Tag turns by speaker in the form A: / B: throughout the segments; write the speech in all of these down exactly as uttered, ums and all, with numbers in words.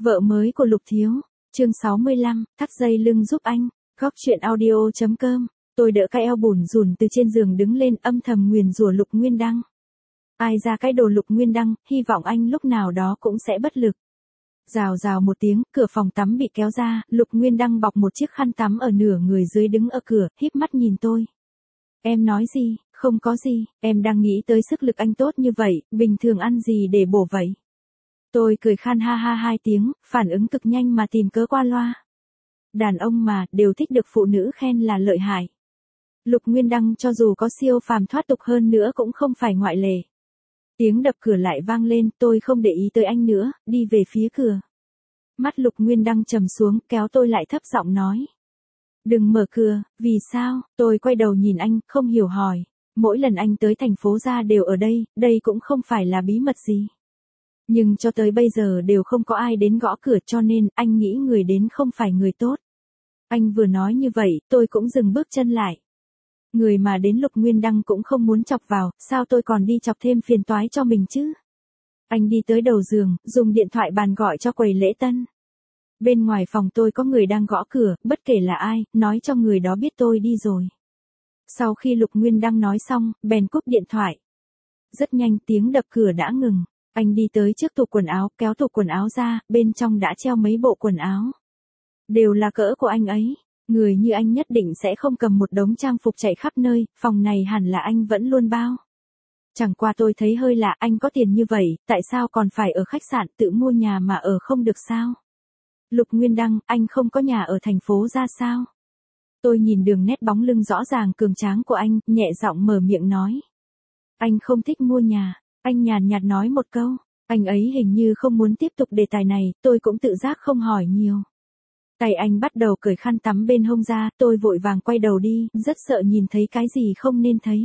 A: Vợ mới của Lục Thiếu, chương sáu mươi lăm, thắt dây lưng giúp anh, góc chuyện audio chấm com. Tôi đỡ cái eo bủn rủn từ trên giường đứng lên, âm thầm nguyền rủa Lục Nguyên Đăng. Ai ra cái đồ Lục Nguyên Đăng, hy vọng anh lúc nào đó cũng sẽ bất lực. Rào rào một tiếng, cửa phòng tắm bị kéo ra, Lục Nguyên Đăng bọc một chiếc khăn tắm ở nửa người dưới đứng ở cửa, híp mắt nhìn tôi. Em nói gì? Không có gì, em đang nghĩ tới sức lực anh tốt như vậy, bình thường ăn gì để bổ vậy? Tôi cười khan ha ha hai tiếng, phản ứng cực nhanh mà tìm cớ qua loa. Đàn ông mà, đều thích được phụ nữ khen là lợi hại. Lục Nguyên Đăng cho dù có siêu phàm thoát tục hơn nữa cũng không phải ngoại lệ. Tiếng đập cửa lại vang lên, tôi không để ý tới anh nữa, đi về phía cửa. Mắt Lục Nguyên Đăng trầm xuống, kéo tôi lại thấp giọng nói. Đừng mở cửa, vì sao? Tôi quay đầu nhìn anh, không hiểu hỏi. Mỗi lần anh tới thành phố ra đều ở đây, đây cũng không phải là bí mật gì. Nhưng cho tới bây giờ đều không có ai đến gõ cửa, cho nên anh nghĩ người đến không phải người tốt. Anh vừa nói như vậy, tôi cũng dừng bước chân lại. Người mà đến Lục Nguyên Đăng cũng không muốn chọc vào, sao tôi còn đi chọc thêm phiền toái cho mình chứ? Anh đi tới đầu giường, dùng điện thoại bàn gọi cho quầy lễ tân. Bên ngoài phòng tôi có người đang gõ cửa, bất kể là ai, nói cho người đó biết tôi đi rồi. Sau khi Lục Nguyên Đăng nói xong, bèn cúp điện thoại. Rất nhanh tiếng đập cửa đã ngừng. Anh đi tới trước tủ quần áo, kéo tủ quần áo ra, bên trong đã treo mấy bộ quần áo. Đều là cỡ của anh ấy. Người như anh nhất định sẽ không cầm một đống trang phục chạy khắp nơi, phòng này hẳn là anh vẫn luôn bao. Chẳng qua tôi thấy hơi lạ, anh có tiền như vậy, tại sao còn phải ở khách sạn tự mua nhà mà ở không được sao? Lục Nguyên Đăng, anh không có nhà ở thành phố ra sao? Tôi nhìn đường nét bóng lưng rõ ràng cường tráng của anh, nhẹ giọng mở miệng nói. Anh không thích mua nhà, anh nhàn nhạt nói một câu, anh ấy hình như không muốn tiếp tục đề tài này, tôi cũng tự giác không hỏi nhiều. Tay anh bắt đầu cởi khăn tắm bên hông ra, tôi vội vàng quay đầu đi, rất sợ nhìn thấy cái gì không nên thấy.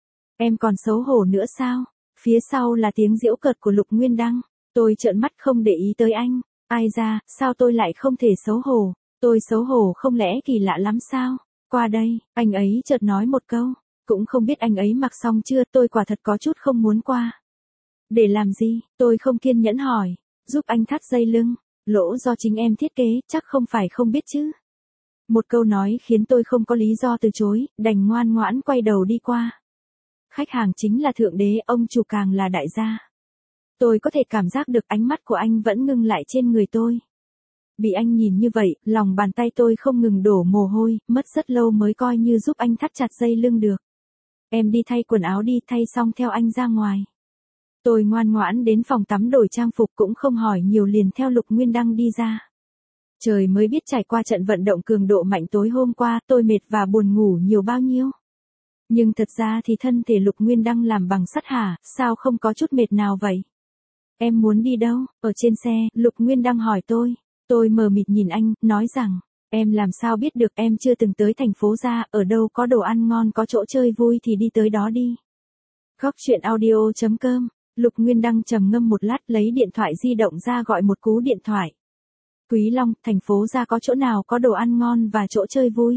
A: Em còn xấu hổ nữa sao? Phía sau là tiếng giễu cợt của Lục Nguyên Đăng, tôi trợn mắt không để ý tới anh, ai ra, sao tôi lại không thể xấu hổ? Tôi xấu hổ không lẽ kỳ lạ lắm sao? Qua đây, anh ấy chợt nói một câu, cũng không biết anh ấy mặc xong chưa, tôi quả thật có chút không muốn qua. Để làm gì? Tôi không kiên nhẫn hỏi, giúp anh thắt dây lưng, lỗ do chính em thiết kế, chắc không phải không biết chứ. Một câu nói khiến tôi không có lý do từ chối, đành ngoan ngoãn quay đầu đi qua. Khách hàng chính là thượng đế, ông chủ càng là đại gia. Tôi có thể cảm giác được ánh mắt của anh vẫn ngưng lại trên người tôi. Bị anh nhìn như vậy, lòng bàn tay tôi không ngừng đổ mồ hôi, mất rất lâu mới coi như giúp anh thắt chặt dây lưng được. Em đi thay quần áo đi, thay xong theo anh ra ngoài. Tôi ngoan ngoãn đến phòng tắm đổi trang phục cũng không hỏi nhiều liền theo Lục Nguyên Đăng đi ra. Trời mới biết trải qua trận vận động cường độ mạnh tối hôm qua tôi mệt và buồn ngủ nhiều bao nhiêu. Nhưng thật ra thì thân thể Lục Nguyên Đăng làm bằng sắt hả, sao không có chút mệt nào vậy? Em muốn đi đâu? Ở trên xe, Lục Nguyên Đăng hỏi tôi. Tôi mờ mịt nhìn anh, nói rằng, em làm sao biết được, em chưa từng tới thành phố ra, ở đâu có đồ ăn ngon có chỗ chơi vui thì đi tới đó đi. Góc chuyện audio chấm com. Lục Nguyên Đăng trầm ngâm một lát lấy điện thoại di động ra gọi một cú điện thoại. Quý Long, thành phố ra có chỗ nào có đồ ăn ngon và chỗ chơi vui?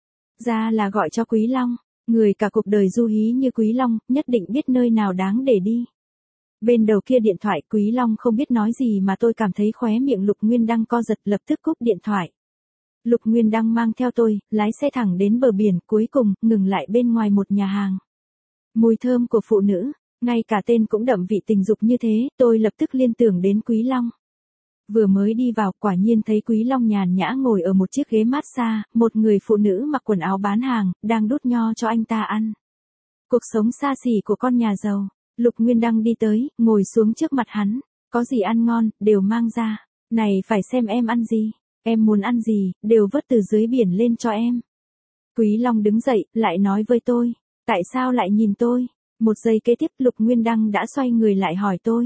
A: Ra là gọi cho Quý Long, người cả cuộc đời du hí như Quý Long, nhất định biết nơi nào đáng để đi. Bên đầu kia điện thoại Quý Long không biết nói gì mà tôi cảm thấy khóe miệng Lục Nguyên Đăng co giật, lập tức cúp điện thoại. Lục Nguyên Đăng mang theo tôi, lái xe thẳng đến bờ biển, cuối cùng, ngừng lại bên ngoài một nhà hàng. Mùi thơm của phụ nữ, ngay cả tên cũng đậm vị tình dục như thế, tôi lập tức liên tưởng đến Quý Long. Vừa mới đi vào, quả nhiên thấy Quý Long nhàn nhã ngồi ở một chiếc ghế massage, một người phụ nữ mặc quần áo bán hàng, đang đút nho cho anh ta ăn. Cuộc sống xa xỉ của con nhà giàu. Lục Nguyên Đăng đi tới, ngồi xuống trước mặt hắn, có gì ăn ngon, đều mang ra, này phải xem em ăn gì, em muốn ăn gì, đều vớt từ dưới biển lên cho em. Quý Long đứng dậy, lại nói với tôi, tại sao lại nhìn tôi? Một giây kế tiếp Lục Nguyên Đăng đã xoay người lại hỏi tôi.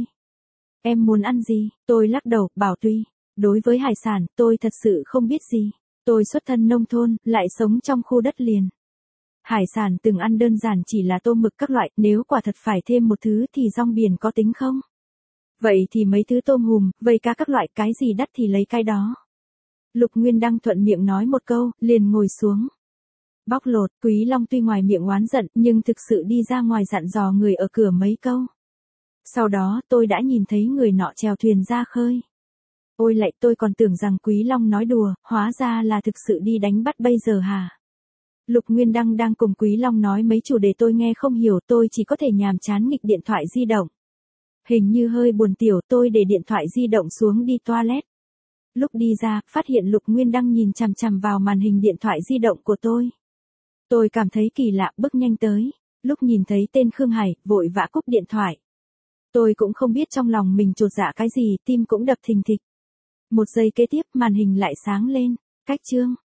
A: Em muốn ăn gì? Tôi lắc đầu, bảo tuy, đối với hải sản, tôi thật sự không biết gì. Tôi xuất thân nông thôn, lại sống trong khu đất liền. Hải sản từng ăn đơn giản chỉ là tôm mực các loại, nếu quả thật phải thêm một thứ thì rong biển có tính không? Vậy thì mấy thứ tôm hùm, vây cá các loại, cái gì đắt thì lấy cái đó. Lục Nguyên Đăng thuận miệng nói một câu, liền ngồi xuống. Bóc lột, Quý Long tuy ngoài miệng oán giận, nhưng thực sự đi ra ngoài dặn dò người ở cửa mấy câu. Sau đó tôi đã nhìn thấy người nọ chèo thuyền ra khơi. Ôi lạy, tôi còn tưởng rằng Quý Long nói đùa, hóa ra là thực sự đi đánh bắt bây giờ hả? Lục Nguyên Đăng đang cùng Quý Long nói mấy chủ đề tôi nghe không hiểu, tôi chỉ có thể nhàm chán nghịch điện thoại di động. Hình như hơi buồn tiểu, tôi để điện thoại di động xuống đi toilet. Lúc đi ra, phát hiện Lục Nguyên Đăng nhìn chằm chằm vào màn hình điện thoại di động của tôi. Tôi cảm thấy kỳ lạ, bước nhanh tới. Lúc nhìn thấy tên Khương Hải, vội vã cúp điện thoại. Tôi cũng không biết trong lòng mình chột dạ cái gì, tim cũng đập thình thịch. Một giây kế tiếp, màn hình lại sáng lên. Cách chương.